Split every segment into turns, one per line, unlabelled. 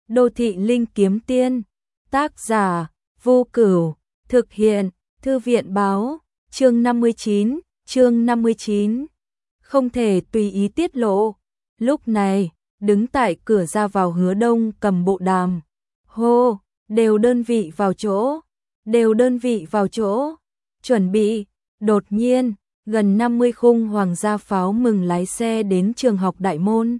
Đô thị linh kiếm tiên. Tác giả: Vô Cửu. Thực hiện: Thư viện báo. Chương 59. Không thể tùy ý tiết lộ. Lúc này, đứng tại cửa ra vào Hứa Đông cầm bộ đàm. Hô, đều đơn vị vào chỗ. Chuẩn bị. Đột nhiên, gần 50 khung hoàng gia pháo mừng lái xe đến trường học đại môn.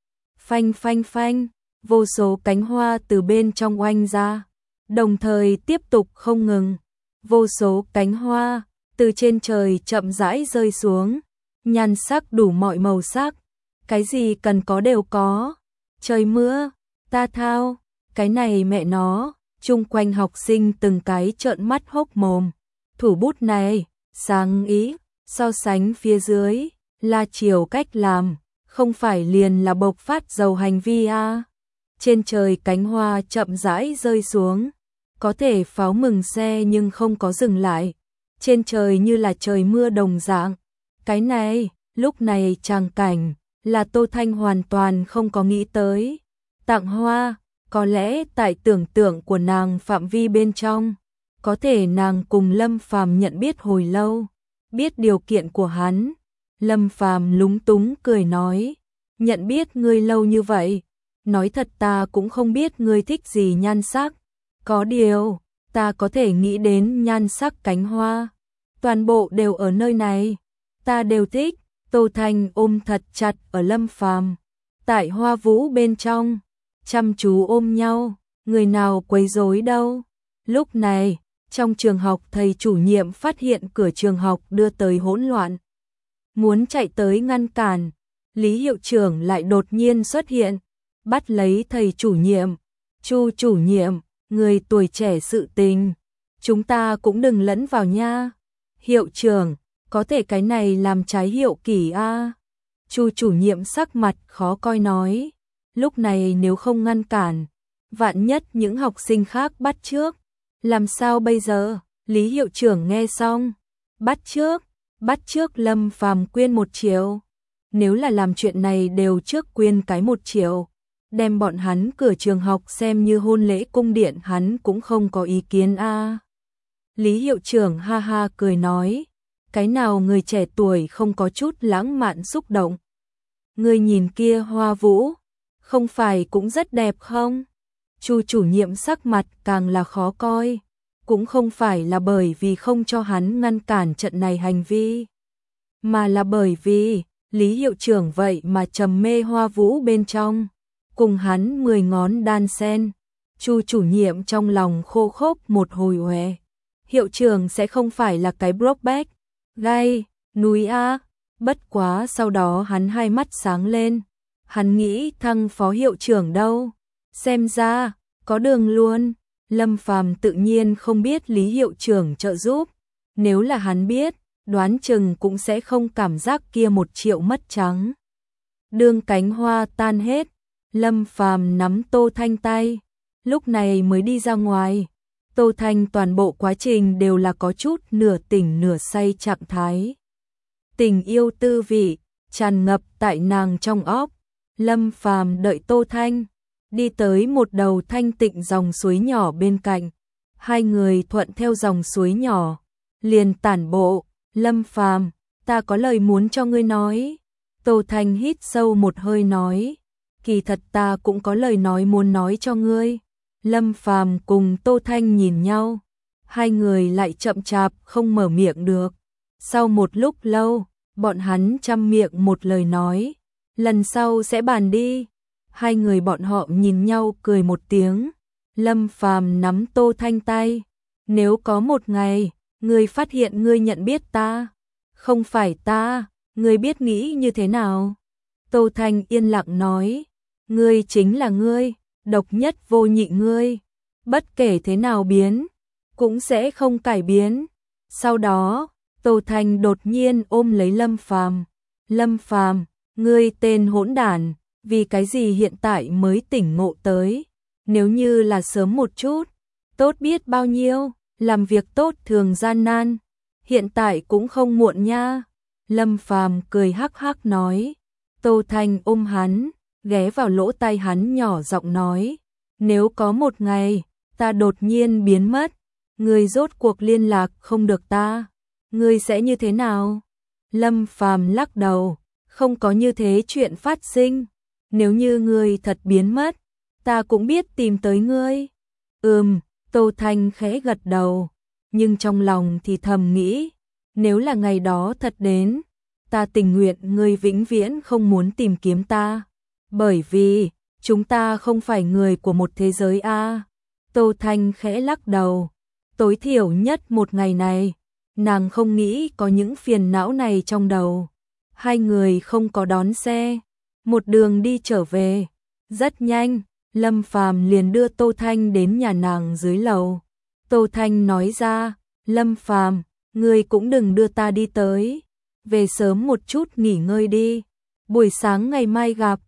Phanh phanh phanh, vô số cánh hoa từ bên trong oanh ra, đồng thời tiếp tục không ngừng. Vô số cánh hoa từ trên trời chậm rãi rơi xuống, nhan sắc đủ mọi màu sắc, cái gì cần có đều có. Trời mưa, ta thao, cái này mẹ nó, chung quanh học sinh từng cái trợn mắt hốc mồm. Thủ bút này, sáng ý, so sánh phía dưới, là chiều cách làm, không phải liền là bộc phát dầu hành vi à. Trên trời cánh hoa chậm rãi rơi xuống, có thể pháo mừng xe nhưng không có dừng lại. Trên trời như là trời mưa đồng dạng. Cái này, lúc này tràng cảnh, là Tô Thanh hoàn toàn không có nghĩ tới. Tặng hoa, có lẽ tại tưởng tượng của nàng phạm vi bên trong, có thể nàng cùng Lâm Phàm nhận biết hồi lâu, biết điều kiện của hắn. Lâm Phàm lúng túng cười nói, nhận biết ngươi lâu như vậy, nói thật ta cũng không biết ngươi thích gì nhan sắc. Có điều, ta có thể nghĩ đến nhan sắc cánh hoa, toàn bộ đều ở nơi này, ta đều thích. Tô Thanh ôm thật chặt ở Lâm Phàm, tại hoa vũ bên trong, chăm chú ôm nhau, người nào quấy rối đâu. Lúc này, trong trường học thầy chủ nhiệm phát hiện cửa trường học đưa tới hỗn loạn. Muốn chạy tới ngăn cản, Lý hiệu trưởng lại đột nhiên xuất hiện, bắt lấy thầy chủ nhiệm. Chu chủ nhiệm, người tuổi trẻ sự tình, chúng ta cũng đừng lẫn vào nha. Hiệu trưởng, có thể cái này làm trái hiệu kỷ a. Chu chủ nhiệm sắc mặt khó coi nói, lúc này nếu không ngăn cản, vạn nhất những học sinh khác bắt chước, làm sao bây giờ? Lý hiệu trưởng nghe xong, bắt chước Lâm Phàm quyên 1 triệu. Nếu là làm chuyện này đều trước quyên cái 1 triệu, đem bọn hắn cửa trường học xem như hôn lễ cung điện hắn cũng không có ý kiến a. Lý hiệu trưởng ha ha cười nói, cái nào người trẻ tuổi không có chút lãng mạn xúc động. Người nhìn kia hoa vũ, không phải cũng rất đẹp không? Chu chủ nhiệm sắc mặt càng là khó coi, cũng không phải là bởi vì không cho hắn ngăn cản trận này hành vi, mà là bởi vì Lý hiệu trưởng vậy mà trầm mê hoa vũ bên trong, cùng hắn 10 ngón đan sen. Chu chủ nhiệm trong lòng khô khốc một hồi uể. Hiệu trưởng sẽ không phải là cái Brokeback gai núi a. Bất quá sau đó hắn hai mắt sáng lên, hắn nghĩ thăng phó hiệu trưởng đâu, xem ra có đường luôn. Lâm Phàm tự nhiên không biết Lý hiệu trưởng trợ giúp, nếu là hắn biết, đoán chừng cũng sẽ không cảm giác kia 1 triệu mất trắng. Đương cánh hoa tan hết, Lâm Phàm nắm Tô Thanh tay, lúc này mới đi ra ngoài. Tô Thanh toàn bộ quá trình đều là có chút nửa tỉnh nửa say trạng thái. Tình yêu tư vị tràn ngập tại nàng trong óc. Lâm Phàm đợi Tô Thanh đi tới một đầu thanh tịnh dòng suối nhỏ bên cạnh, hai người thuận theo dòng suối nhỏ, liền tản bộ. Lâm Phàm, ta có lời muốn cho ngươi nói. Tô Thanh hít sâu một hơi nói, kỳ thật ta cũng có lời nói muốn nói cho ngươi. Lâm Phàm cùng Tô Thanh nhìn nhau, hai người lại chậm chạp không mở miệng được. Sau một lúc lâu, bọn hắn chăm miệng một lời nói, lần sau sẽ bàn đi. Hai người bọn họ nhìn nhau cười một tiếng. Lâm Phàm nắm Tô Thanh tay, nếu có một ngày ngươi phát hiện ngươi nhận biết ta, không phải ta, ngươi biết nghĩ như thế nào? Tô Thanh yên lặng nói, ngươi chính là ngươi, độc nhất vô nhị ngươi, bất kể thế nào biến, cũng sẽ không cải biến. Sau đó, Tô Thanh đột nhiên ôm lấy Lâm Phàm. Lâm Phàm, ngươi tên hỗn đản, vì cái gì hiện tại mới tỉnh ngộ tới? Nếu như là sớm một chút, tốt biết bao nhiêu, làm việc tốt thường gian nan, hiện tại cũng không muộn nha. Lâm Phàm cười hắc hắc nói. Tô Thanh ôm hắn, ghé vào lỗ tai hắn nhỏ giọng nói, Nếu có một ngày, ta đột nhiên biến mất, ngươi rốt cuộc liên lạc không được ta, ngươi sẽ như thế nào? Lâm Phàm lắc đầu, không có như thế chuyện phát sinh, nếu như ngươi thật biến mất, ta cũng biết tìm tới ngươi. Tô Thanh khẽ gật đầu, nhưng trong lòng thì thầm nghĩ, nếu là ngày đó thật đến, ta tình nguyện ngươi vĩnh viễn không muốn tìm kiếm ta, bởi vì chúng ta không phải người của một thế giới a. Tô Thanh khẽ lắc đầu, tối thiểu nhất một ngày này, nàng không nghĩ có những phiền não này trong đầu. Hai người không có đón xe, một đường đi trở về, rất nhanh, Lâm Phàm liền đưa Tô Thanh đến nhà nàng dưới lầu. Tô Thanh nói ra, Lâm Phàm, ngươi cũng đừng đưa ta đi tới, về sớm một chút nghỉ ngơi đi, buổi sáng ngày mai gặp.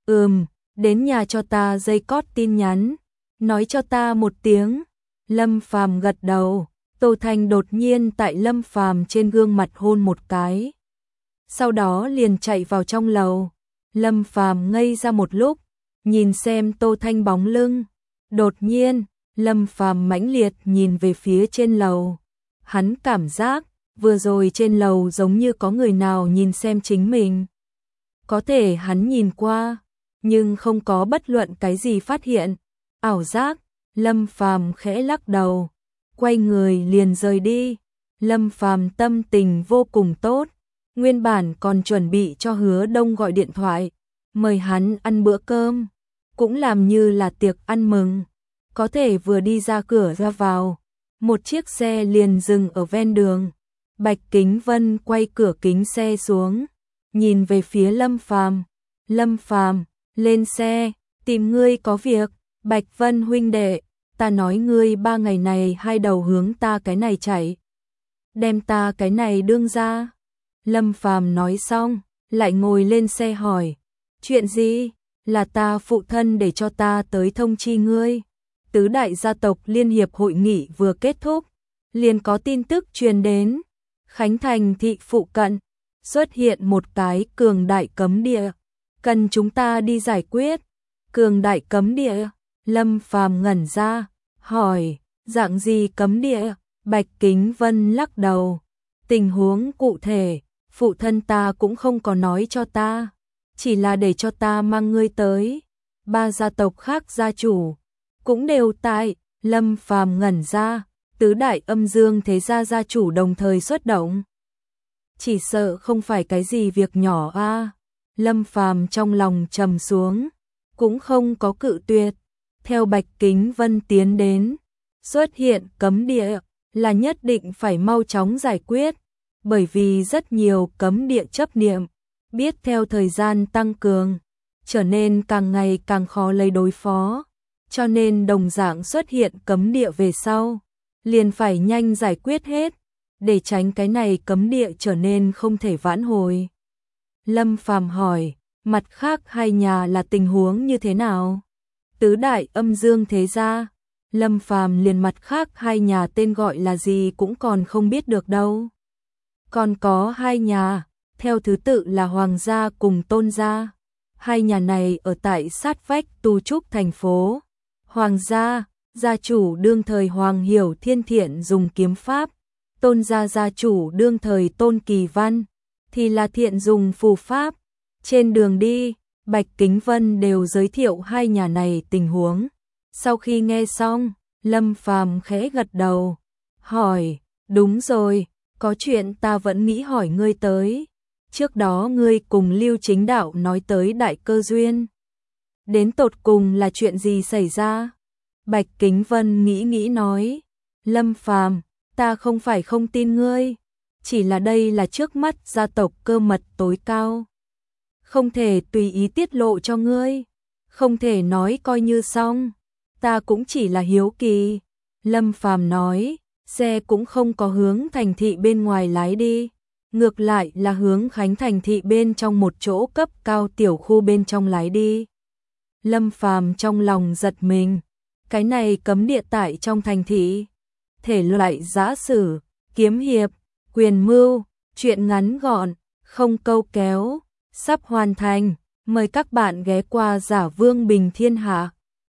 Đến nhà cho ta dây cót tin nhắn, nói cho ta một tiếng. Lâm Phàm gật đầu, Tô Thanh đột nhiên tại Lâm Phàm trên gương mặt hôn một cái. Sau đó liền chạy vào trong lầu. Lâm Phàm ngây ra một lúc, nhìn xem Tô Thanh bóng lưng. Đột nhiên, Lâm Phàm mãnh liệt nhìn về phía trên lầu. Hắn cảm giác, vừa rồi trên lầu giống như có người nào nhìn xem chính mình. Có thể hắn nhìn qua, nhưng không có bất luận cái gì phát hiện. Ảo giác, Lâm Phàm khẽ lắc đầu, quay người liền rời đi. Lâm Phàm tâm tình vô cùng tốt, nguyên bản còn chuẩn bị cho Hứa Đông gọi điện thoại, mời hắn ăn bữa cơm, cũng làm như là tiệc ăn mừng. Có thể vừa đi ra cửa ra vào, một chiếc xe liền dừng ở ven đường. Bạch Kính Vân quay cửa kính xe xuống, nhìn về phía Lâm Phàm. Lâm Phàm, lên xe, tìm ngươi có việc. Bạch Vân huynh đệ, ta nói ngươi 3 ngày này hai đầu hướng ta cái này chạy, đem ta cái này đương ra. Lâm Phàm nói xong, lại ngồi lên xe hỏi, chuyện gì? Là ta phụ thân để cho ta tới thông chi ngươi. Tứ đại gia tộc liên hiệp hội nghị vừa kết thúc, liền có tin tức truyền đến, Khánh Thành thị phụ cận xuất hiện một cái cường đại cấm địa, cần chúng ta đi giải quyết. Cường đại cấm địa? Lâm Phàm ngẩn ra, hỏi, dạng gì cấm địa? Bạch Kính Vân lắc đầu, tình huống cụ thể, phụ thân ta cũng không có nói cho ta, chỉ là để cho ta mang ngươi tới. 3 gia tộc khác gia chủ cũng đều tại. Lâm Phàm ngẩn ra, tứ đại âm dương thế gia gia chủ đồng thời xuất động, chỉ sợ không phải cái gì việc nhỏ a. Lâm Phàm trong lòng trầm xuống, cũng không có cự tuyệt. Theo Bạch Kính Vân tiến đến, xuất hiện cấm địa là nhất định phải mau chóng giải quyết, bởi vì rất nhiều cấm địa chấp niệm, biết theo thời gian tăng cường, trở nên càng ngày càng khó lấy đối phó, cho nên đồng dạng xuất hiện cấm địa về sau, liền phải nhanh giải quyết hết, để tránh cái này cấm địa trở nên không thể vãn hồi. Lâm Phàm hỏi, mặt khác hai nhà là tình huống như thế nào? Tứ đại âm dương thế gia. Lâm Phàm liền mặt khác hai nhà tên gọi là gì cũng còn không biết được đâu. Còn có hai nhà, theo thứ tự là Hoàng gia cùng Tôn gia. Hai nhà này ở tại sát vách Tu Trúc thành phố. Hoàng gia, gia chủ đương thời Hoàng Hiểu Thiên Thiện dùng kiếm pháp. Tôn gia gia chủ đương thời Tôn Kỳ Văn thì là thiện dùng phù pháp. Trên đường đi, Bạch Kính Vân đều giới thiệu hai nhà này tình huống. Sau khi nghe xong, Lâm Phàm khẽ gật đầu, hỏi, đúng rồi, có chuyện ta vẫn nghĩ hỏi ngươi tới. Trước đó ngươi cùng Lưu Chính Đạo nói tới đại cơ duyên. Đến tột cùng là chuyện gì xảy ra? Bạch Kính Vân nghĩ nói, Lâm Phàm, ta không phải không tin ngươi, chỉ là đây là trước mắt gia tộc cơ mật tối cao. Không thể tùy ý tiết lộ cho ngươi, không thể nói coi như xong, ta cũng chỉ là hiếu kỳ. Lâm Phàm nói, xe cũng không có hướng thành thị bên ngoài lái đi, ngược lại là hướng Khánh Thành thị bên trong một chỗ cấp cao tiểu khu bên trong lái đi. Lâm Phàm trong lòng giật mình, cái này cấm địa tại trong thành thị, thể loại giã sử, kiếm hiệp, quyền mưu, chuyện ngắn gọn, không câu kéo, sắp hoàn thành, mời các bạn ghé qua Giả Vương Bình Thiên Hạ.